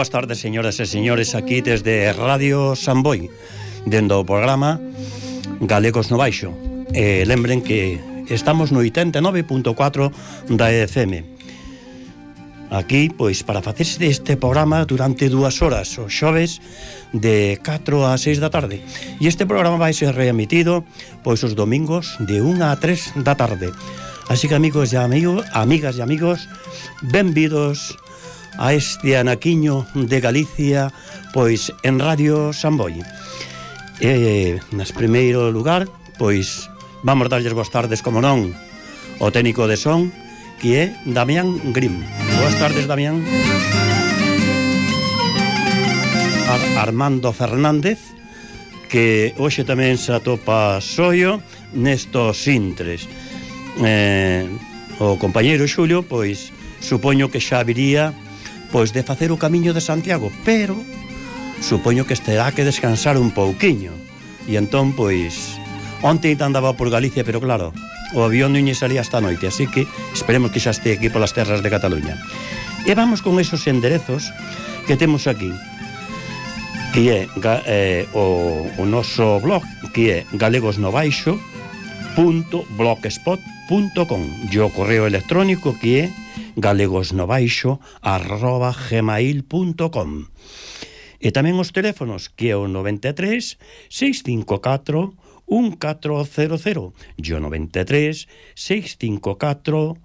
boas tardes, señoras e señores, aquí desde Radio Samboy, dentro do programa Galegos no Baixo. Lembren que estamos no 89.4 da FM. Aquí, pois, para facerse deste programa durante 2 horas, os xoves, de 4 a 6 da tarde. E este programa vai ser reemitido, pois, os domingos de 1 a 3 da tarde. Así que, amigos e amigas e amigos, benvidos a este anaquiño de Galicia, pois, en Radio Samboy. Nas primeiro lugar, pois, vamos darlles boas tardes, como non, o técnico de son, que é Damián Grimm. Boas tardes, Damián. Armando Fernández, que hoxe tamén se atopa soio nestos intres. O compañeiro Xulio, pois, supoño que xa viría, pois, de facer o camiño de Santiago, pero supoño que terá que descansar un pouquiño. E entón, pois, onte andaba por Galicia, pero claro, o avión non lle salía hasta a noite, así que esperemos que xa este aquí polas terras de Cataluña. E vamos con esos enderezos que temos aquí, que é o noso blog, que é galegosnobaixo.blogspot.com, e o correo electrónico que é galegosnobaixo@gmail.com. E tamén os teléfonos, que é o 93 654 1400 e o 93 654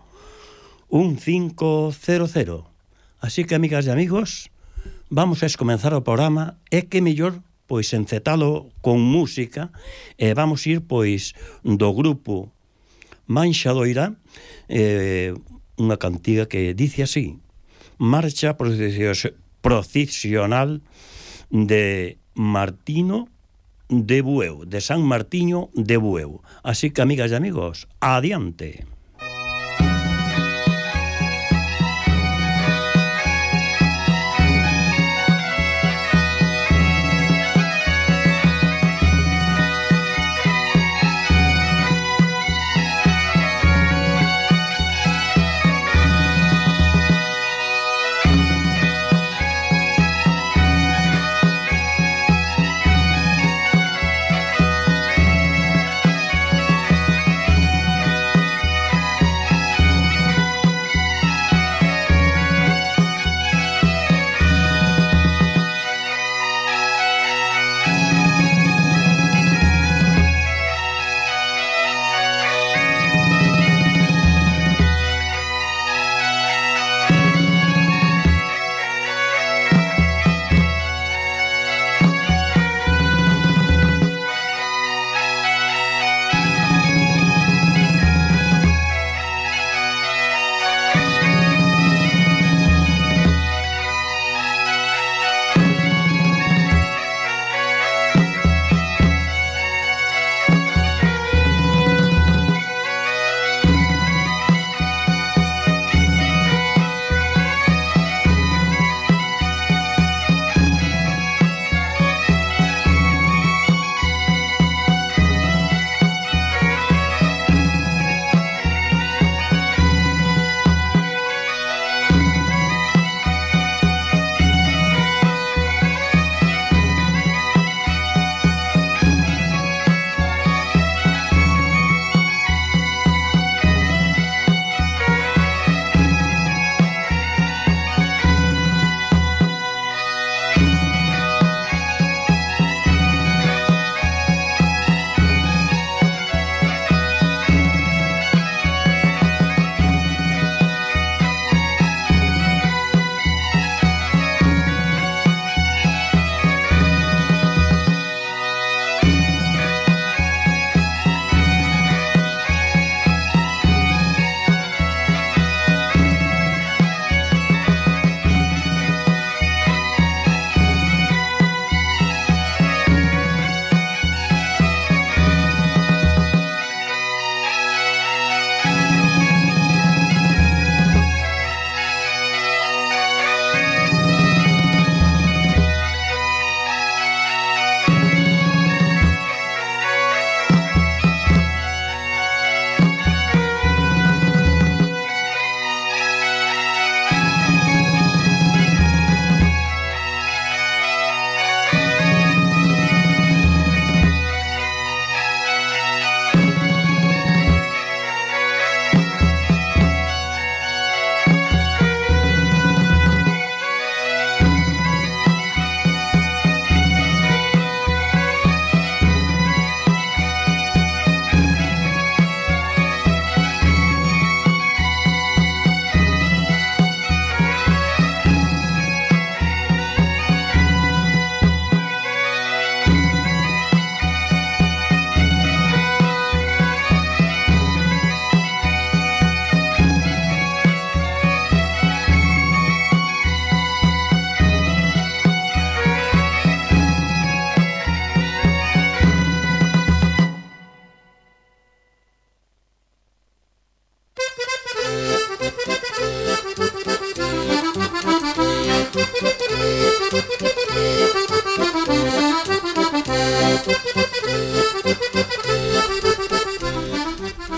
1500. Así que, amigas e amigos, vamos a comenzar o programa. É que mellor, pois, encetalo con música, e vamos ir, pois, do grupo Manxadoira, unha cantiga que dice así: Marcha Procesional de Martino de Bueu, de San Martiño de Bueu. Así que, amigas e amigos, adiante.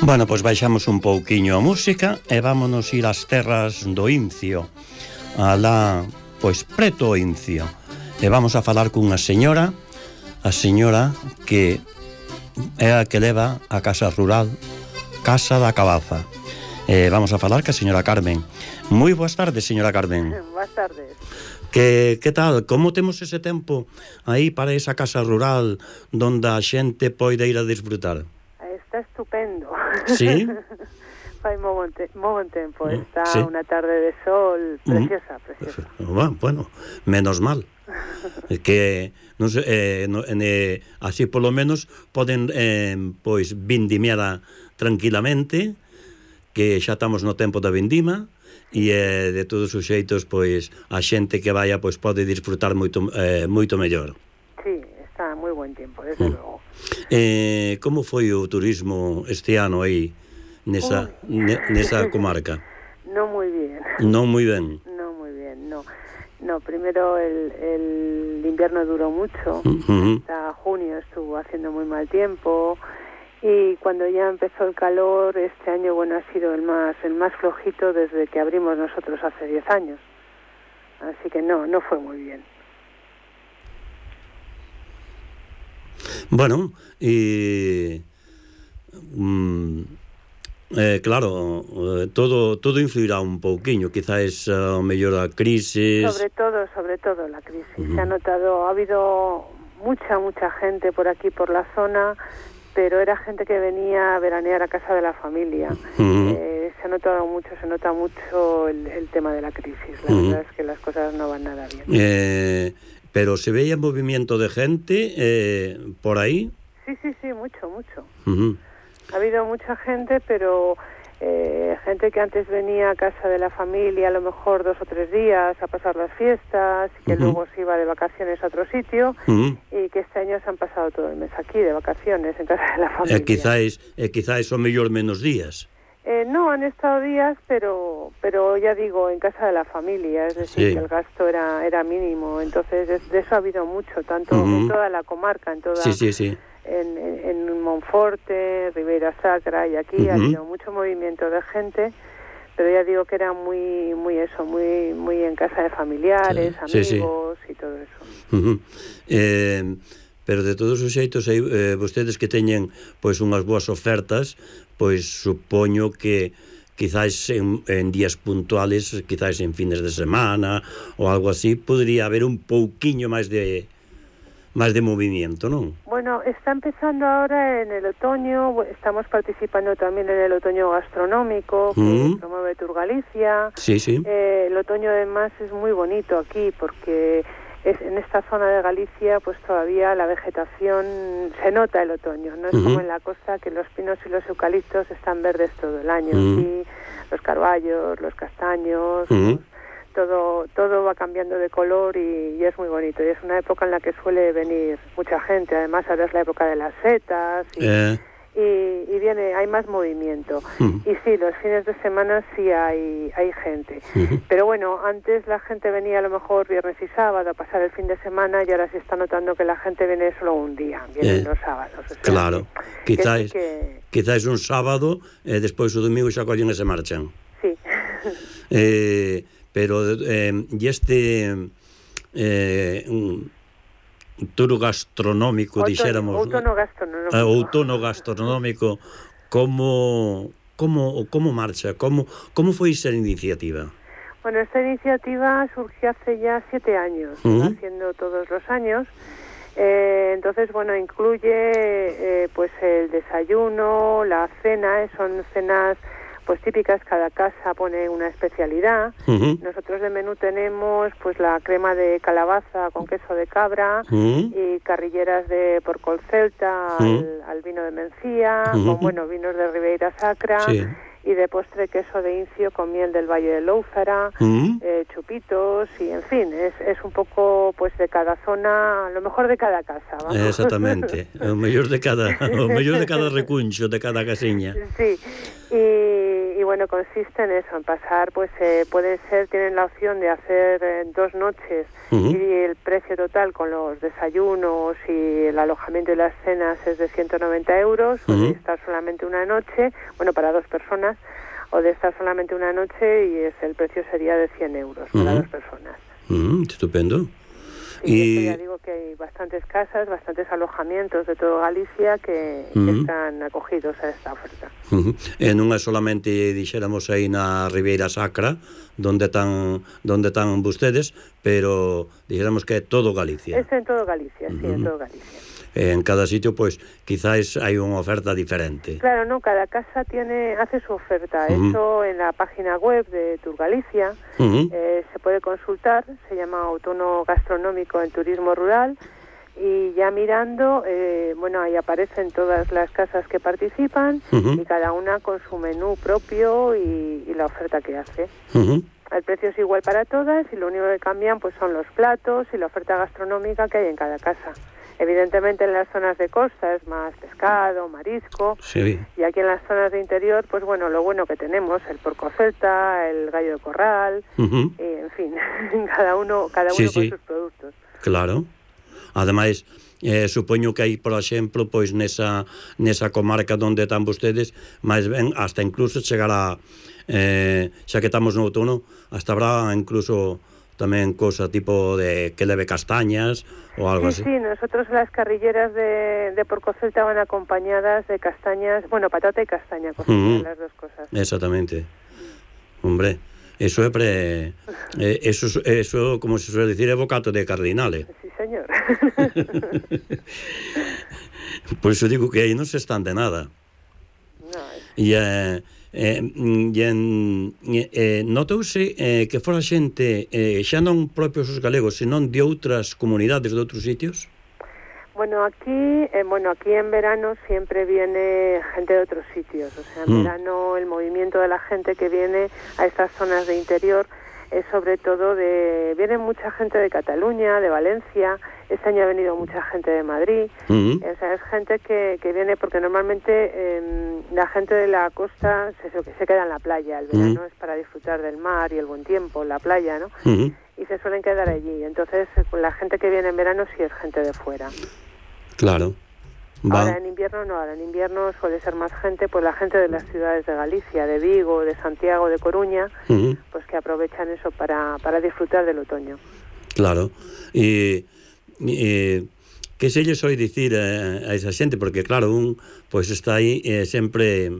Bueno, pois baixamos un pouquiño a música e vámonos ir ás terras do Incio, alá, pois preto o Incio. E vamos a falar cunha señora, a señora que é a que leva a casa rural Casa da Cabaza. Vamos a falar ca señora Carmen. Moi boas tardes, señora Carmen. Boas tardes. Que tal? Como temos ese tempo aí para esa casa rural donde a xente poida ir a disfrutar? Está estupendo. Sí? Fai moi bon tempo. Está sí. Unha tarde de sol preciosa, preciosa. Bueno, menos mal. Que non sei, así polo menos poden pois vindimiar tranquilamente, que xa estamos no tempo da vindima. E de todos os xeitos, pois, a xente que vaya, pois, pode disfrutar moito mellor. Sí, está moi buen tempo, desde logo. Como foi o turismo este ano aí, nesa comarca? Non moi bien. Non moi ben. Non moi bien, no. No, primero el invierno duró mucho, hasta junio estuvo haciendo muy mal tiempo. Y cuando ya empezó el calor, este año, bueno, ha sido el más flojito desde que abrimos nosotros hace 10 años. Así que no fue muy bien. Bueno, y claro, todo influirá un pouquiño, quizás o mellor a crisis. Sobre todo la crisis. Se ha notado, ha habido mucha gente por aquí, por la zona, pero era gente que venía a veranear a casa de la familia. Se nota mucho el tema de la crisis. La verdad es que las cosas no van nada bien. Pero se veía movimiento de gente por ahí. Sí, mucho. Ha habido mucha gente, pero gente que antes venía a casa de la familia a lo mejor 2 o 3 días a pasar las fiestas, que luego se iba de vacaciones a otro sitio, y que este año se han pasado todo el mes aquí de vacaciones en casa de la familia. Quizás son mellor menos días. No, han estado días, pero ya digo, en casa de la familia, es decir, que el gasto era mínimo. Entonces, de eso ha habido mucho, tanto en toda la comarca, en toda... Sí. En Monforte, Ribeira Sacra, y aquí ha habido mucho movimiento de gente, pero ya digo que era muy en casa de familiares, amigos y todo eso. Pero de todos os xeitos, vostedes que teñen pois unhas boas ofertas, pois supoño que quizás en días puntuales, quizás en fines de semana ou algo así, podría haber un pouquiño máis de movimiento, ¿no? Bueno, está empezando ahora en el otoño, estamos participando también en el otoño gastronómico que promueve Tour Galicia. Sí. El otoño además es muy bonito aquí porque en esta zona de Galicia pues todavía la vegetación se nota el otoño, no es como en la costa que los pinos y los eucaliptos están verdes todo el año. Aquí los carballos, los castaños... Todo va cambiando de color y es muy bonito. Y es una época en la que suele venir mucha gente. Además, ahora es la época de las setas y viene, hay más movimiento. Y sí, los fines de semana sí hay gente. Pero bueno, antes la gente venía a lo mejor viernes y sábado a pasar el fin de semana y ahora se está notando que la gente viene solo un día, vienen los sábados. O sea, claro, quizás un sábado, despois o domingo xa collen e se marchan. Sí. Pero tour gastronómico, dixéramos, outono gastronómico, como marcha? Como foi esa iniciativa? Bueno, esta iniciativa surgió hace ya 7 años, haciendo todos los años. Entonces, bueno, incluye pues el desayuno, la cena, son cenas pues típicas, cada casa pone una especialidad. Nosotros de menú tenemos pues la crema de calabaza con queso de cabra y carrilleras de porcol celta al vino de Mencía, con vinos de Ribeira Sacra, y de postre queso de Incio con miel del Valle de Lóuzara, chupitos, y en fin, es un poco pues de cada zona, lo mejor de cada casa, vamos. Exactamente, o mellor de cada recuncho, de cada casiña. Sí, y bueno, consiste en eso, en pasar, pues tienen la opción de hacer 2 noches y el precio total con los desayunos y el alojamiento y las cenas es de 190 euros, o de estar solamente una noche, bueno, para 2 personas, o de estar solamente una noche y el precio sería de 100 euros para 2 personas. Estupendo. Y ya digo que hay bastantes casas, bastantes alojamientos de toda Galicia que están acogidos a esta oferta. Non é solamente, dixéramos, aí na Ribeira Sacra, donde están vostedes, pero dixéramos que é todo Galicia. É en todo Galicia, sí, en todo Galicia. En cada sitio, pues, quizás hay una oferta diferente. Claro, no, cada casa hace su oferta. Eso en la página web de Turgalicia se puede consultar, se llama Outono Gastronómico en Turismo Rural, y ya mirando, bueno, ahí aparecen todas las casas que participan y cada una con su menú propio y la oferta que hace. El precio es igual para todas y lo único que cambian pues son los platos y la oferta gastronómica que hay en cada casa. Evidentemente en las zonas de costa es más pescado, marisco, y aquí en las zonas de interior, pues bueno, lo bueno que tenemos, el porco celta, el gallo de corral, y, en fin, cada uno con sus productos. Claro. Ademais, supoño que hai, por exemplo, pois nesa comarca onde están vostedes, máis ben, hasta incluso chegará, xa que estamos no outono, hasta habrá incluso tamén cosa tipo de que leve castañas ou algo así. Sí, nosotros las carrilleras de porco celta van acompañadas de castañas, bueno, patata y castaña, las dos cosas. Exactamente. Hombre, eso é eso, como se suele decir, é bocato de cardinale. Sí, señor. Por eso digo que aí non se están de nada. No, notouse que fora xente xa non propios os galegos, senón de outras comunidades de outros sitios? Bueno, aquí en verano siempre viene gente de otros sitios, o sea, en verano el movimiento de la gente que viene a estas zonas de interior es sobre todo viene mucha gente de Cataluña, de Valencia, este año ha venido mucha gente de Madrid, o sea, es gente que viene porque normalmente la gente de la costa se queda en la playa, el verano es para disfrutar del mar y el buen tiempo, la playa, ¿no? Y se suelen quedar allí, entonces la gente que viene en verano sí es gente de fuera. Claro. Ahora en invierno no, ahora en invierno suele ser más gente, pues la gente de las ciudades de Galicia, de Vigo, de Santiago, de Coruña, pues que aprovechan eso para disfrutar del otoño. Claro. E que se lle soe dicir a esa xente, porque claro, pois está aí sempre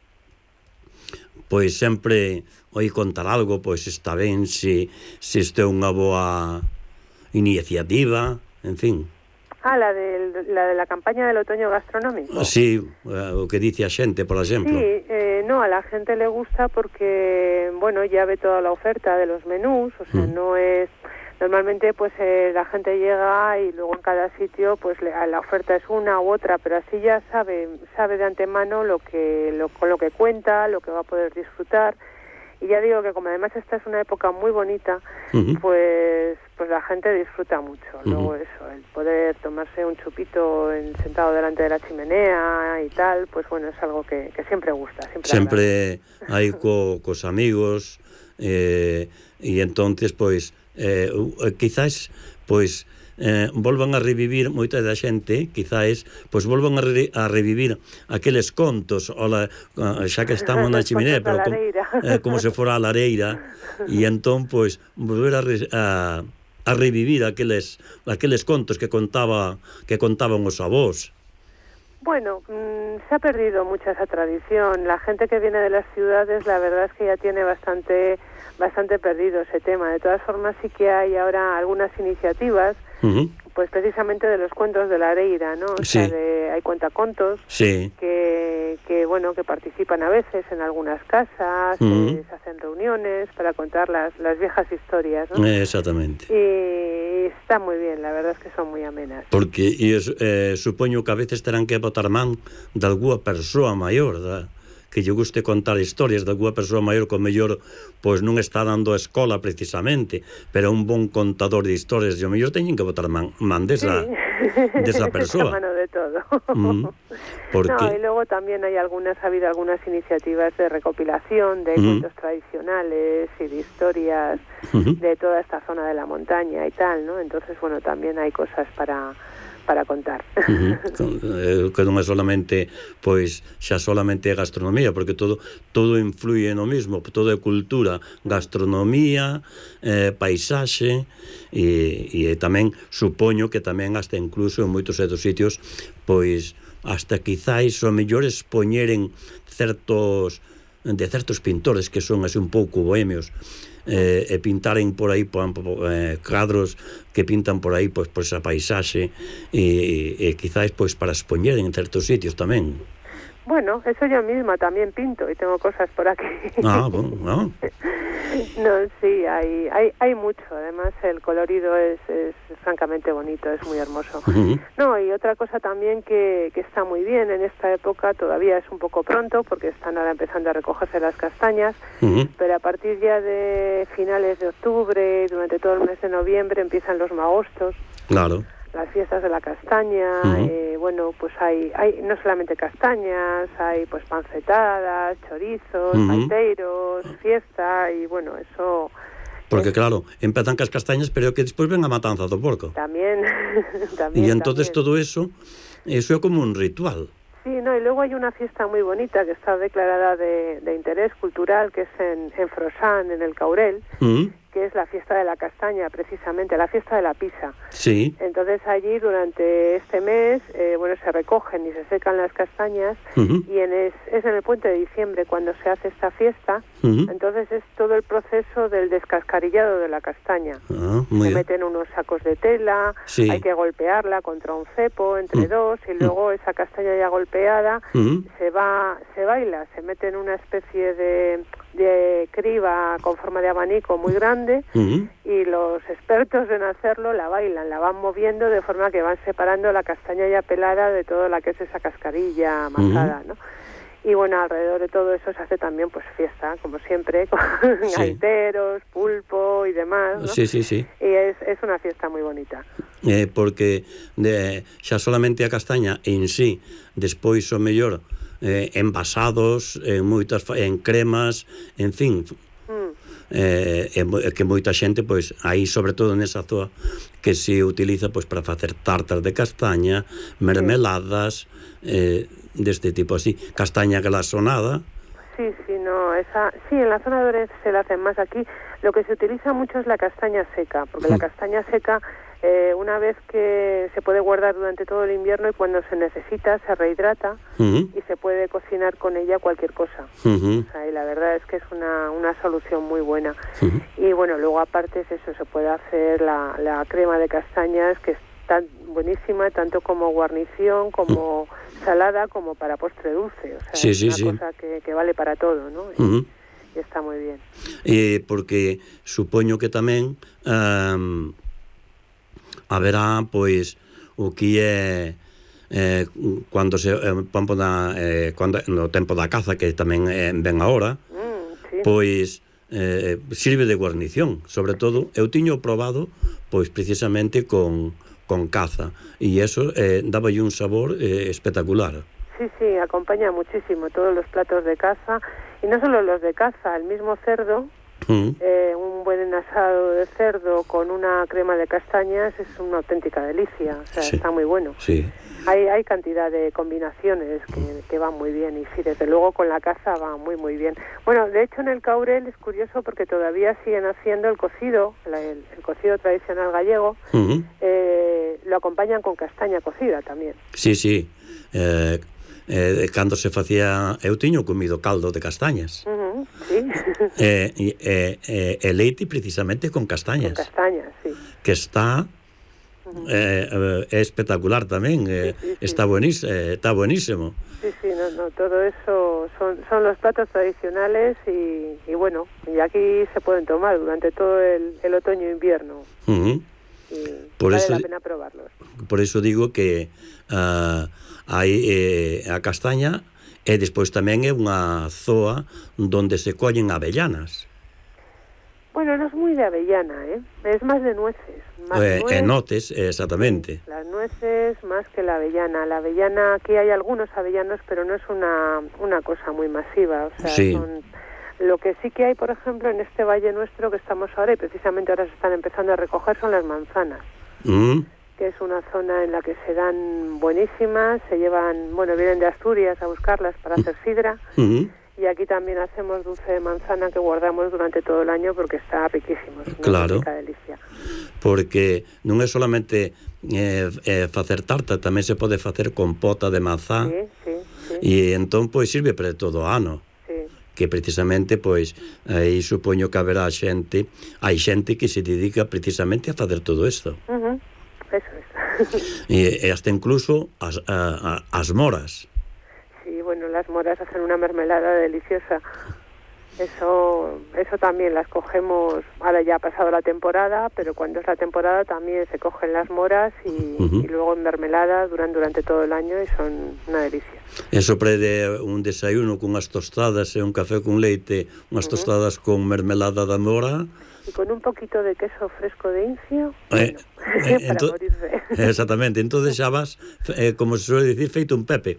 oi contar algo, pois está ben se isto é unha boa iniciativa, en fin. La de la campaña del otoño gastronómico. Sí, o que dice a xente, por exemplo. Sí, no, a la gente le gusta porque, bueno, ya ve toda la oferta de los menús, o sea, no es... Normalmente, pues la gente llega y luego en cada sitio, pues la oferta es una u otra, pero así ya sabe de antemano con lo que cuenta, lo que va a poder disfrutar. Y ya digo que como además esta es una época muy bonita, pues la gente disfruta mucho. Luego eso, el poder tomarse un chupito sentado delante de la chimenea y tal, pues bueno, es algo que siempre gusta. Siempre hay cos amigos, y entonces, pues, quizás, pues, volvan a revivir moita da xente, quizás, pois volvan a revivir aqueles contos, xa que estamos na chimenea, pero como se fora a lareira, e entón, pois, volver a revivir aqueles contos que contaban os avós. Bueno, se ha perdido mucha esa tradición. La gente que viene de las ciudades, la verdad es que ya tiene bastante perdido ese tema. De todas formas, sí que hay ahora algunas iniciativas, pues precisamente de los cuentos de la Areira, ¿no? O sea, hay cuentacontos que bueno, que participan a veces en algunas casas, se hacen reuniones para contar las viejas historias, ¿no? Exactamente. Y está muy bien, la verdad es que son muy amenas. Porque supoño que a veces terán que botar man de alguna persoa maior, que lle guste contar historias de alguna persoa maior que o mellor pois non está dando a escola precisamente, pero un bon contador de historias, e o mellor teñen que botar man desa persoa. Esa mano sobre todo. No, y luego también ha habido algunas iniciativas de recopilación de cuentos tradicionales y de historias de toda esta zona de la montaña y tal, ¿no? Entonces, bueno, también hay cosas para contar. Que non é solamente, pois, xa solamente é gastronomía, porque todo influye no mismo, todo é cultura, gastronomía, paisaxe, e tamén, supoño que tamén hasta incluso en moitos dos sitios, pois, hasta quizáis o mellor expoñeren certos pintores que son así un pouco bohemios, e pintaren por aí cadros que pintan por aí pois esa paisaxe e quizáis pois para expoñer en certos sitios tamén. Bueno, eso yo misma también pinto y tengo cosas por aquí. Bueno. No, sí, hay mucho. Además, el colorido es francamente bonito, es muy hermoso. No, y otra cosa también que está muy bien en esta época, todavía es un poco pronto porque están ahora empezando a recogerse las castañas, pero a partir ya de finales de octubre, durante todo el mes de noviembre, empiezan los magostos. Claro. Las fiestas de la castaña, bueno, pues hay no solamente castañas, hay pues pancetadas, chorizos, paiteiros, fiesta, y bueno, eso... Porque claro, empezan cas castañas, pero que despois ven a matanza do porco. También. E entonces todo eso é como un ritual. Sí, no, y luego hay una fiesta muy bonita que está declarada de interés cultural, que es en Frosán, en el Caurel, que es la fiesta de la castaña, precisamente, la fiesta de la pisa. Sí. Entonces allí durante este mes, bueno, se recogen y se secan las castañas, y es en el puente de diciembre cuando se hace esta fiesta. Entonces es todo el proceso del descascarillado de la castaña. Se meten unos sacos de tela, hay que golpearla contra un cepo entre dos, y luego esa castaña ya golpeada se baila, se mete en una especie de criba con forma de abanico muy grande, y los expertos en hacerlo la bailan, la van moviendo de forma que van separando la castaña ya pelada de toda la que es esa cascarilla amasada, ¿no? Y bueno, alrededor de todo eso se hace también pues fiesta, como siempre, con gaiteros, pulpo y demás, ¿no? Sí. Y es una fiesta muy bonita. Porque xa solamente a castaña en sí, despois o mellor envasados, en cremas, en fin, que moita xente, pois, aí sobre todo nesa zoa que se utiliza pois para facer tartas de castaña, mermeladas, deste tipo así, castaña glasonada. Sí, no, sí, en la zona de Orense se la hacen más. Aquí lo que se utiliza mucho es la castaña seca, porque la castaña seca, una vez que se puede guardar durante todo el invierno, y cuando se necesita se rehidrata y se puede cocinar con ella cualquier cosa. O sea, y la verdad es que es una solución muy buena. Y bueno, luego aparte es eso, se puede hacer la crema de castañas, que es tan buenísima, tanto como guarnición, como salada, como para postre dulce. O sea, es una cosa que vale para todo, ¿no? Y está muy bien. Porque supoño que tamén haberá, pois, o que é cando no tempo da caza, que tamén ven agora, pois sirve de guarnición. Sobre todo, eu tiño probado, pois, precisamente con caza, e eso dáballe un sabor espectacular. Sí, acompaña muchísimo todos los platos de caza, y no solo los de caza, el mismo cerdo, un buen asado de cerdo con una crema de castañas es una auténtica delicia, o sea, está muy bueno. Sí. Hay cantidad de combinaciones que van muy bien, y sí, desde luego con la caza va muy bien. Bueno, de hecho en el Caurel es curioso porque todavía siguen haciendo el cocido, el cocido tradicional gallego, lo acompañan con castaña cocida también. Sí. Cando se facía, eu tiño comido caldo de castañas, e leite precisamente con castañas, sí, que está é espectacular tamén, está buenísimo. Sí, no, todo eso son los platos tradicionales, y bueno, y aquí se pueden tomar durante todo el otoño e invierno. Vale la pena probarlos. Por eso digo que hai a castaña, e despois tamén é unha zoa donde se collen avellanas. Bueno, no es muy de avellana, es más de nueces. Notes, exactamente. Las nueces más que la avellana. La avellana, aquí hay algunos avellanos, pero no es una cosa muy masiva. O sea, sí. Lo que sí que hay, por ejemplo, en este valle nuestro que estamos ahora, y precisamente ahora se están empezando a recoger, son las manzanas. Que es una zona en la que se dan buenísimas, se llevan, vienen de Asturias a buscarlas para hacer sidra. Y aquí también hacemos dulce de manzana que guardamos durante todo el año porque está riquísimo, es una rica delicia. Porque non é solamente facer tarta, tamén se pode facer compota de manzá. Sí. E entón, pois, sirve para todo o ano. Sí. Que precisamente, pois, aí supoño que haberá xente, hai xente que se dedica precisamente a facer todo isto. Eso es. E hasta incluso as moras. Sí, las moras hacen una mermelada deliciosa. Eso también las cogemos, ahora ya ha pasado la temporada, pero cuando es la temporada también se cogen las moras y luego en mermelada durante todo el año y son una delicia. Eso prede un desayuno con unhas tostadas e un café con leite, unhas tostadas con mermelada da mora. Y con un poquito de queso fresco de Incio, para morirse. Exactamente, entonces xa vas, como se suele dicir, feito un Pepe.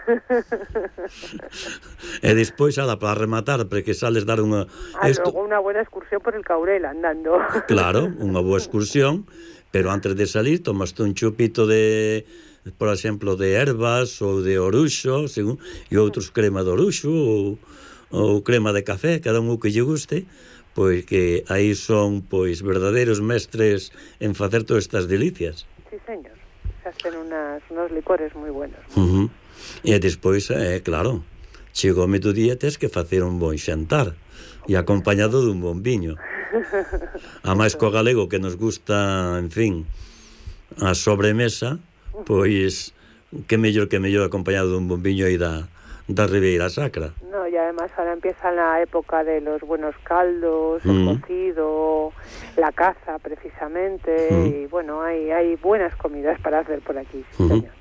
E despois, para rematar, porque sales dar unha... Luego una buena excursión por el Caurel, andando. Claro, unha boa excursión, pero antes de salir tomaste un chupito de, por exemplo, de ervas ou de oruxo, e outros crema de oruxo ou crema de café, cada un o que lle guste. Pois que aí son, pois, verdadeiros mestres en facer todas estas delicias. Sí, señor. Se hacen unos licores moi buenos. E despois, claro, chegou o mediodía, tes que facer un bon xantar e acompañado dun bon viño. A máis co galego que nos gusta, en fin, a sobremesa, pois, que mellor acompañado dun bon viño aí da Ribeira Sacra. No, y además ahora empieza la época de los buenos caldos, el cocido, la caza precisamente, y hay buenas comidas para hacer por aquí, sí, señor.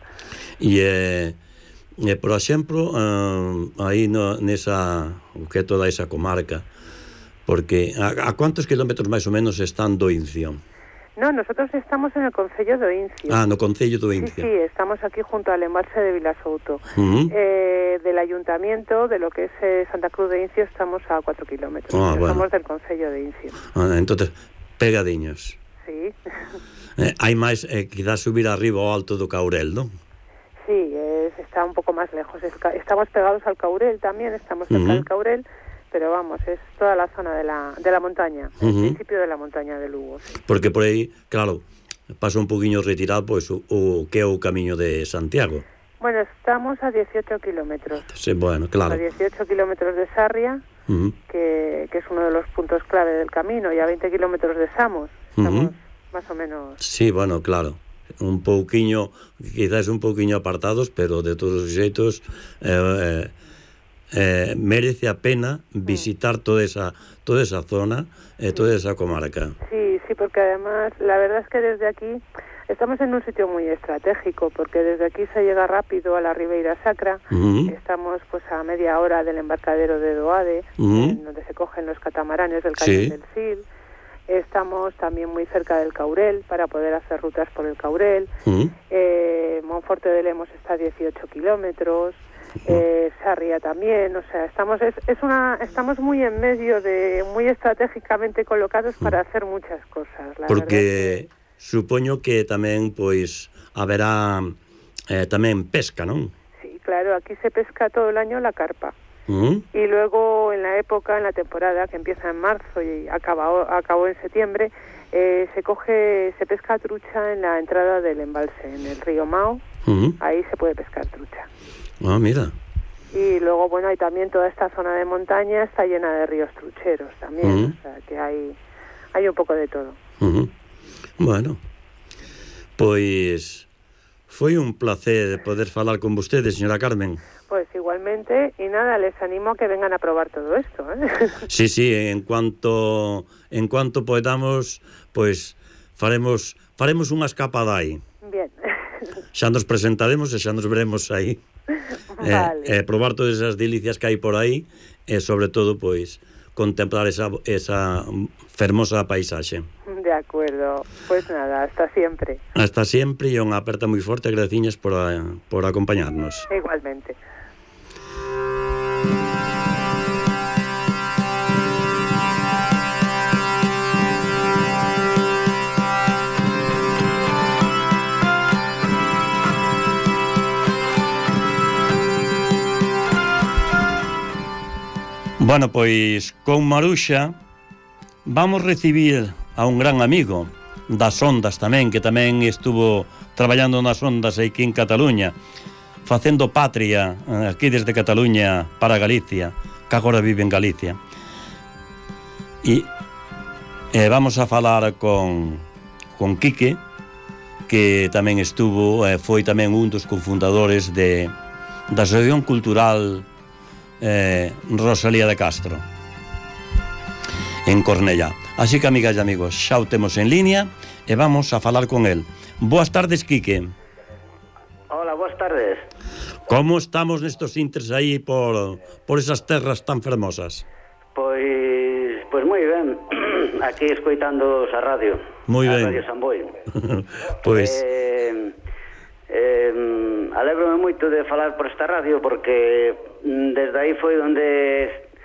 E por exemplo, aí nesa, o que é toda esa comarca, porque a cuántos kilómetros máis ou menos están do Incio? No, nosotros estamos en el concello do Incio. No concello do Incio. Sí, estamos aquí junto al embalse de Vilasouto. Del ayuntamiento, de lo que es Santa Cruz de Incio, estamos a 4 kilómetros. Somos del concello de Incio. Entonces, pegadiños. Sí. Hai máis, quizás subir arriba ao alto do Caurel, non? Sí, está un poco más lejos. Estamos pegados al Caurel también, estamos cerca del Caurel, pero vamos, es toda la zona de la montaña, el principio de la montaña de Lugo. Sí. Porque por aí, claro, pasa un poquinho retirado, pois, o que é o camiño de Santiago. Bueno, estamos a 18 kilómetros. Sí, bueno, claro. A 18 kilómetros de Sarria, que es uno de los puntos clave del camino, y a 20 kilómetros de Samos. Estamos más o menos... Sí, bueno, claro. Un pouquiño, quizás un pouquiño apartados, pero de todos os xeitos... merece a pena visitar toda esa zona, toda esa comarca. Sí, porque además la verdad es que desde aquí estamos en un sitio muy estratégico, porque desde aquí se llega rápido a la Ribeira Sacra. Estamos pues a media hora del embarcadero de Doade, donde se cogen los catamaranes del Cañón del Sil. Estamos también muy cerca del Caurel para poder hacer rutas por el Caurel. Monforte de Lemos está a 18 kilómetros. Sarria también, o sea, estamos muy en medio muy estratégicamente colocados para hacer muchas cosas, porque supoño que tamén pois haberá tamén pesca, non? Sí, claro, aquí se pesca todo el año la carpa. Y luego en la temporada que empieza en marzo y acabó en septiembre, se pesca trucha en la entrada del embalse, en el río Mao. Ahí se puede pescar trucha. Mira. Y luego, hay también toda esta zona de montaña está llena de ríos trucheros también, o sea, que hay un poco de todo. Bueno, pois foi un placer poder falar con vostedes, señora Carmen. Pues igualmente, y nada, les animo a que vengan a probar todo esto, Sí, en cuanto podamos, pois faremos unha escapada aí. Bien. Xa nos presentaremos e xa nos veremos aí. Vale. Probar todas esas delicias que hai por aí, e sobre todo, pois, contemplar esa fermosa paisaxe. De acuerdo, pues nada, hasta siempre. Hasta siempre, e unha aperta moi forte, agradeciñas por acompañarnos. Igualmente. Bueno, pois con Maruxa vamos recibir a un gran amigo das ondas tamén, que tamén estuvo traballando nas ondas aquí en Cataluña, facendo patria aquí desde Cataluña para Galicia, que agora vive en Galicia. E vamos a falar con Quique, que tamén estuvo, foi tamén un dos cofundadores da Asociación Cultural Rosalía de Castro en Cornellá. Así que, amigas e amigos, xa o temos en línea e vamos a falar con el. Boas tardes, Quique. Hola, boas tardes. Como estamos nestos intres aí por esas terras tan fermosas? Pois moi ben. Aquí escoitando a radio. Moi ben. A Radio Samboy. Pois alégrome moito de falar por esta radio, porque desde aí foi onde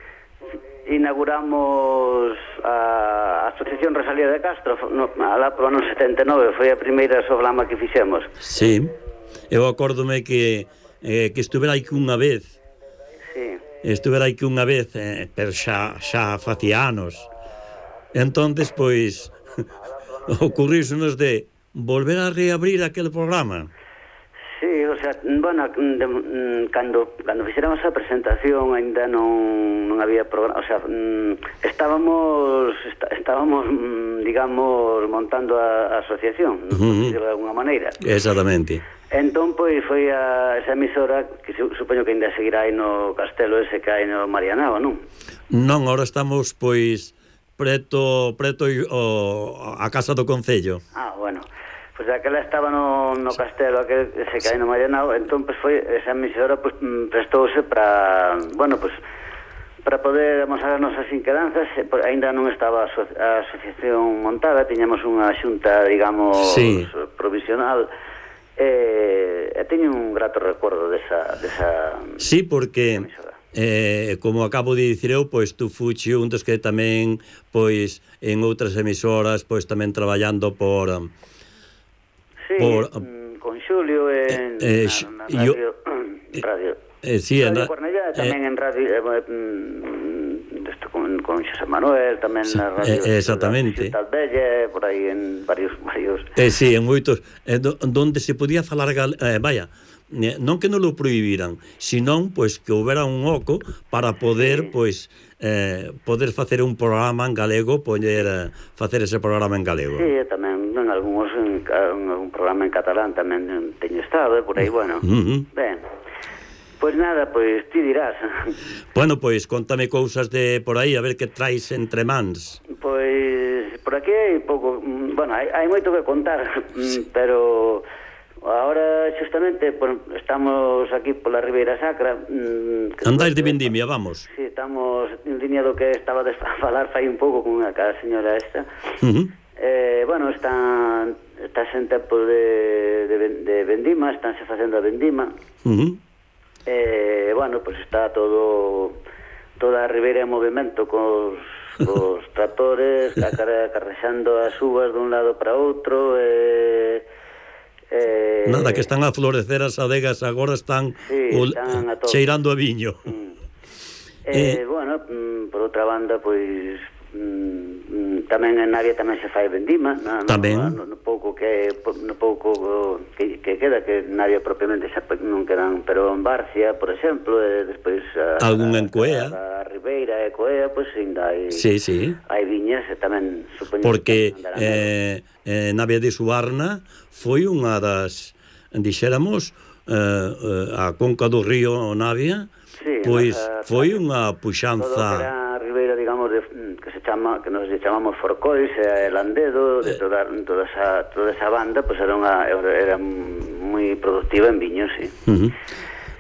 inauguramos a Asociación Rosalía de Castro alá pro ano 79, foi a primeira soblama que fixemos. Sí, eu acórdome que estuvera aí que unha vez. Sí. Estuvera aí que unha vez, pero xa facía anos. Entonces, pois, ocurrísenos de volver a reabrir aquel programa. Sí, o sea, bueno, cando fixéramos a presentación ainda non había programa, o sea, estábamos digamos, montando a asociación, de alguna maneira. Exactamente. Entón, pois, foi esa emisora, que supoño que ainda seguirá aí no castelo ese que hai no Marianao, non? Non, agora estamos, pois, preto a casa do Concello. Ah, bueno. Pois aquela estaba no castelo aquel ese que hai no Marianao, entón pois foi esa emisora, pois prestouse para, bueno, pois para poder amosar as nosas inquedanzas. Ainda non estaba a asociación montada, tiñamos unha xunta, digamos, sí, provisional, e teño un grato recuerdo desa sí, porque como acabo de dicir eu, pois tú fuche un dos que tamén, pois, en outras emisoras, pois tamén traballando por sí, con Xulio en radio sí, Radio Cornellá, tamén en radio con Xosé Manuel, tamén na radio exactamente, Ciutat Bella, por aí en varios sí, en moitos donde se podía falar vaya, non que non lo prohibiran, senón pois que houbera un oco para poder, sí, pois poder facer un programa en galego, poder facer ese programa en galego. Sí, tamén en algún programa en catalán tamén teño estado, por aí, bueno. Ben, pois nada, pois ti dirás. Bueno, pois contame cousas de por aí, a ver que traes entre mans. Pois por aquí hai pouco, bueno, hai moito que contar, pero ahora xustamente estamos aquí pola Ribeira Sacra. Andais de vendimia, vamos. Sí, estamos en línea do que estaba a falar fai un pouco con a señora esta. Bueno, estás en tempo de vendima, estánse facendo a vendima. Bueno, pues está toda a Ribeira en movimento cos tractores carrexando as uvas dun lado para outro. Nada, que están a florecer as adegas, agora están, sí, están cheirando a viño. Bueno, por outra banda, pois tamén en Navia tamén se fai vendima, tamén no pouco que queda, que Navia propiamente xa non quedan, pero en Barcia, por exemplo, despois algún en Coea, a Ribeira e Coea, pois ainda hai, sí, hai viñas, e tamén supoño porque Navia de Suarna foi unha das, dixéramos, a conca do río Navia, sí, pois foi unha puxanza digamos, que nos chamamos Forcois e Landedo, de toda esa banda, pues era moi productiva en viños, sí.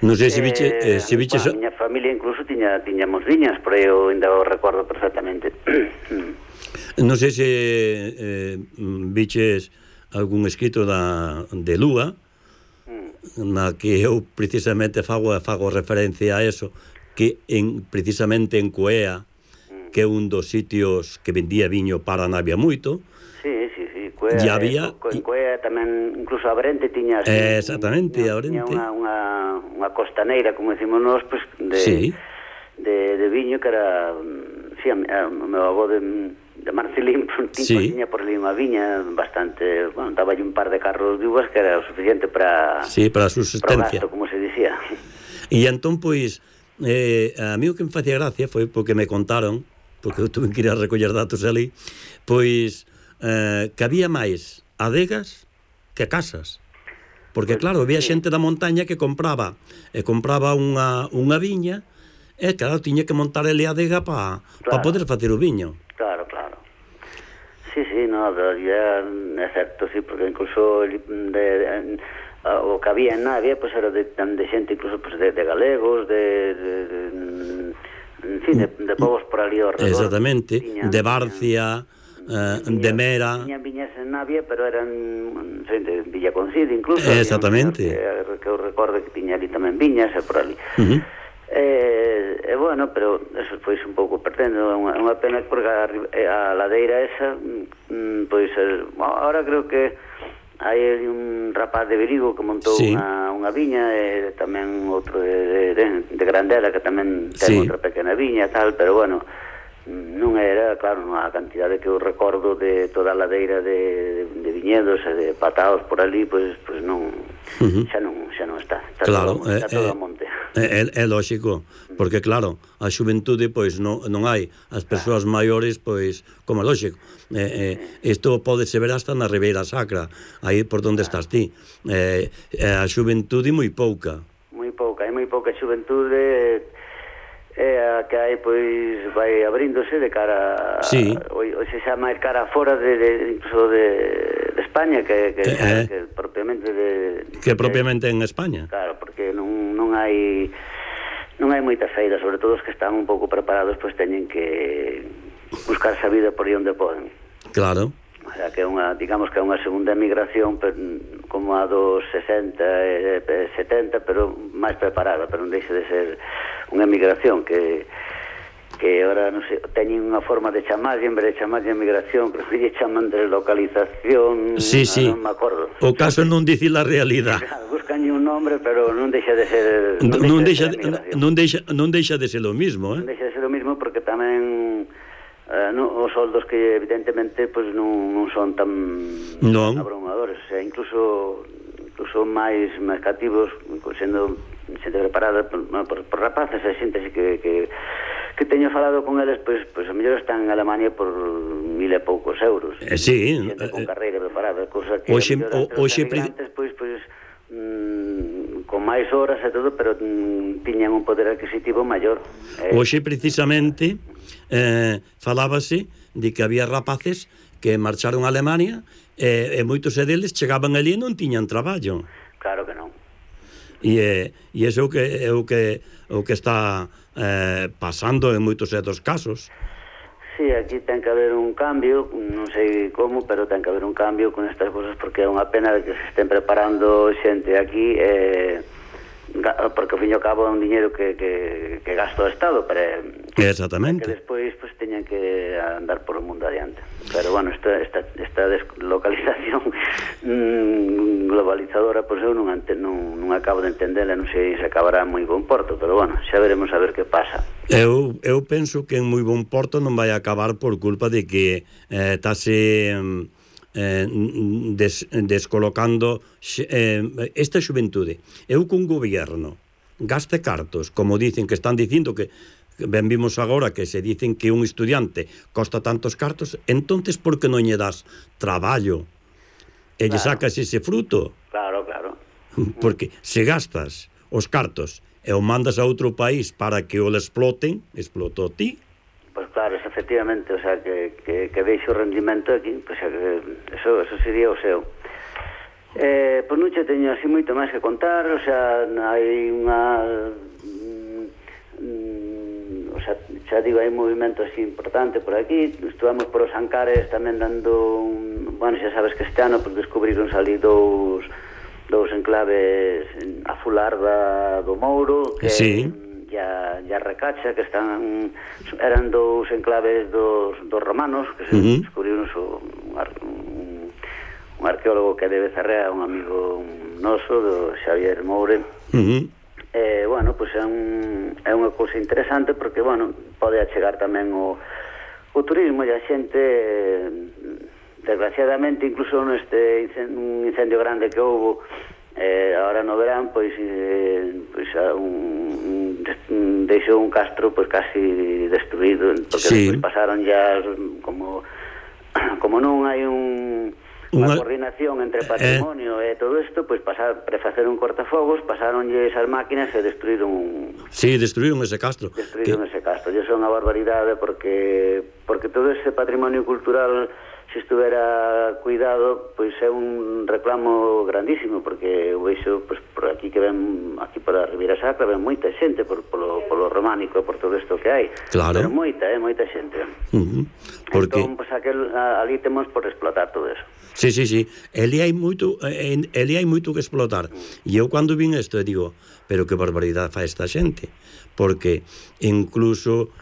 Non sei se biche... A miña familia incluso tiñamos viñas, por aí eu ainda o recordo perfectamente. Non sei se biches algún escrito de Lúa, na que eu precisamente fago referencia a eso, que precisamente en Coea, que é un dos sitios que vendía viño para Navia moito. Sí, Coea, en Coea tamén, incluso a Brente tiña así, exactamente, a Brente tiña unha costaneira, como decimos nós, pues, de viño que era, sí, o meu avó de Marcelín tiña por ali unha viña bastante, bueno, daba un par de carros de uvas que era o suficiente para a subsistencia, gasto, como se dicía. E entón, pois, a mí o que me facía gracia foi porque me contaron, porque eu tuve que ir a recoller datos ali, pois que había máis adegas que casas, porque claro, había xente da montaña que compraba unha viña e claro, tiña que montar ele a adega para poder facer o viño. Claro. Sí, no, é certo, sí, porque incluso o que había en Navia, pues era de xente incluso pues, de galegos, en fin, de povos por ali ao redor. Exactamente, de Barcia, de Mera. Tiñan viñas en Navia, pero eran de Villaconcid incluso. Exactamente. Que eu recordo que tiña ali tamén viñas e por ali. Bueno, pero eso foi un pouco perdendo. É unha pena porque a ladeira esa, pois, ahora creo que hai un rapaz de Vigo que montou unha viña, e tamén outro de Grandela que tamén ten outra pequena viña e tal, pero bueno, non era, claro, a cantidade que eu recordo de toda a ladeira de viñedos e de pataos por ali, pois non, xa non está, claro, está todo a monte. É lógico, porque claro, a xuventude pois non hai, as persoas maiores pois, como é lógico, isto pódese ver hasta na Ribeira Sacra, aí por onde estás ti, a xuventude moi pouca. Hai moi pouca xuventude, a que hai, pois, vai abríndose de cara hoxe se chama de cara fora incluso de España, que propiamente propiamente en España. Claro, porque non hai moitas feiras, sobre todo os que están un pouco preparados, pois teñen que buscarse a vida por aí onde poden. Claro. O sea, que digamos que é unha segunda emigración como a dos 60 e 70, pero máis preparada, pero non deixa de ser unha emigración que ahora, non sei, teñen unha forma de chamarlle, en vez de chamarlle emigración, creo que lle chaman de localización, non me acordo. O caso non dice a realidade. Buscanlle un nombre, pero non deixa de ser non deixa de ser o mismo, Non deixa de ser o mismo porque tamén os soldos que evidentemente pues, non son tan abrumadores, o sea, incluso máis cativos, sendo xente preparada por rapaces e xente que teño falado con eles, pois a mellor están en Alemania por 1.000 e poucos euros, xente con carreira preparada, cousa que os emigrantes pois con máis horas e todo, pero tiñan un poder adquisitivo maior. Hoxe precisamente falábase de que había rapaces que marcharon a Alemania e moitos deles chegaban ali e non tiñan traballo. Claro que non. E iso é o que está pasando en moitos dos casos. Sí, aquí ten que haber un cambio, non sei como, pero ten que haber un cambio con estas cosas, porque é unha pena que se estén preparando xente aquí, porque ao fin e ao cabo é un diñeiro que gasta o Estado, pero exactamente, que despois pues, teñan que andar por o mundo adiante. Pero bueno, esta deslocalización globalizadora, pois eu non acabo de entenderla, non sei se acabará moi bon porto, pero bueno, xa veremos a ver que pasa. Eu penso que en moi bon porto non vai acabar por culpa de que estase descolocando esta xuventude. Eu cun goberno gaste cartos, como dicen, que están dicindo que ben vimos agora que se dicen que un estudiante costa tantos cartos, entonces por que non lle das traballo e lle sacas ese fruto? Claro. Porque se gastas os cartos e o mandas a outro país para que o exploten, explotou ti. Pues claro, efectivamente, o sea, que deixe o rendimento aquí, pues, eso sería o seu. Pois non che teño así moito máis que contar, o sea, hai unha... o sea, xa digo, hai un movimento así importante por aquí. Estuvamos por os Ancares tamén dando bueno, xa sabes que este ano pues, descubriron ali dous enclaves, a Fularda do Mouro, que sí. e a Recacha, que eran dous enclaves dos romanos, que se descubriron un arqueólogo que é de Becerrea, un amigo noso, do Xavier Moure. Bueno, pois é unha cousa interesante porque, bueno, pode achegar tamén o turismo e a xente, desgraciadamente, incluso neste incendio grande que houve agora no verán, pois deixou un castro pois casi destruído, porque despois pasaron ya como non hai unha coordinación entre patrimonio e todo isto, pois para facer un cortafogos pasaronlle esas máquinas e destruíron ese castro. E iso é unha barbaridade porque todo ese patrimonio cultural, se estuvera cuidado, pois é un reclamo grandísimo, porque eu veixo pois, por aquí que ven, aquí por a Ribeira Sacra, ven moita xente polo románico e por todo isto que hai. Claro. Pero moita xente. Porque... Entón, pois ali temos por explotar todo eso. Sí. Eli hai moito que explotar. E eu cando vin isto digo, pero que barbaridade fai esta xente, porque incluso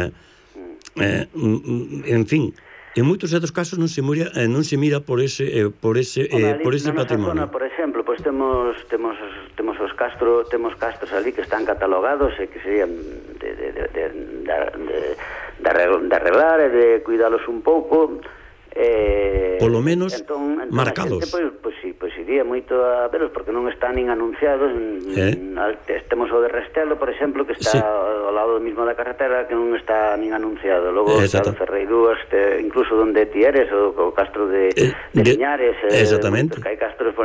en fin, en moitos outros casos non se mira por ese patrimonio. Zona, por exemplo, pois temos os castros ali que están catalogados e que serían de arreglar e de cuidalos un pouco. Polo menos marcados. Pois iría moito a veros porque non están nin anunciados. Temos o de Restelo, por exemplo, que está ao lado mismo da carretera, que non está nin anunciado. Logo está o Ferreirúas, incluso donde ti eres, o castro de Liñares. Exactamente. Que hai castros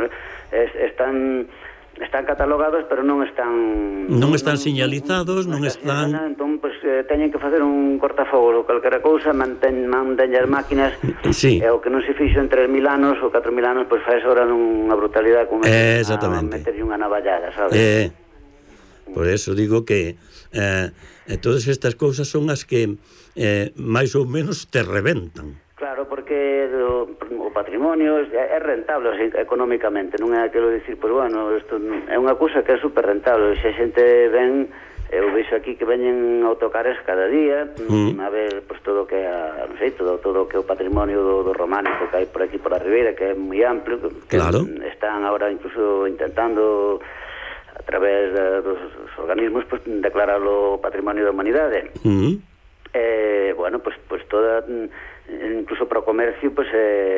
están catalogados, pero non están señalizados, non están... Entón, pois, teñen que facer un cortafogos ou calquera cousa, mantenlle as máquinas, e o que non se fixo en 3.000 anos ou 4.000 anos, pois faz ahora nunha brutalidade como meterlle unha navallada, sabes? Por eso digo que todas estas cousas son as que máis ou menos te reventan. Claro, porque o patrimonio é rentable, así, económicamente, non é aquilo de dicir, pois, bueno, isto é unha cousa que é super rentable, se a xente ven, eu veixo aquí que veñen autocares cada día, a ver, pois, todo o que non sei, todo o que é o patrimonio do románico que hai por aquí por a Ribeira, que é moi amplio, que están agora incluso intentando a través dos organismos, pois, declararlo patrimonio da humanidade. Bueno, pois toda, incluso para o comercio, pois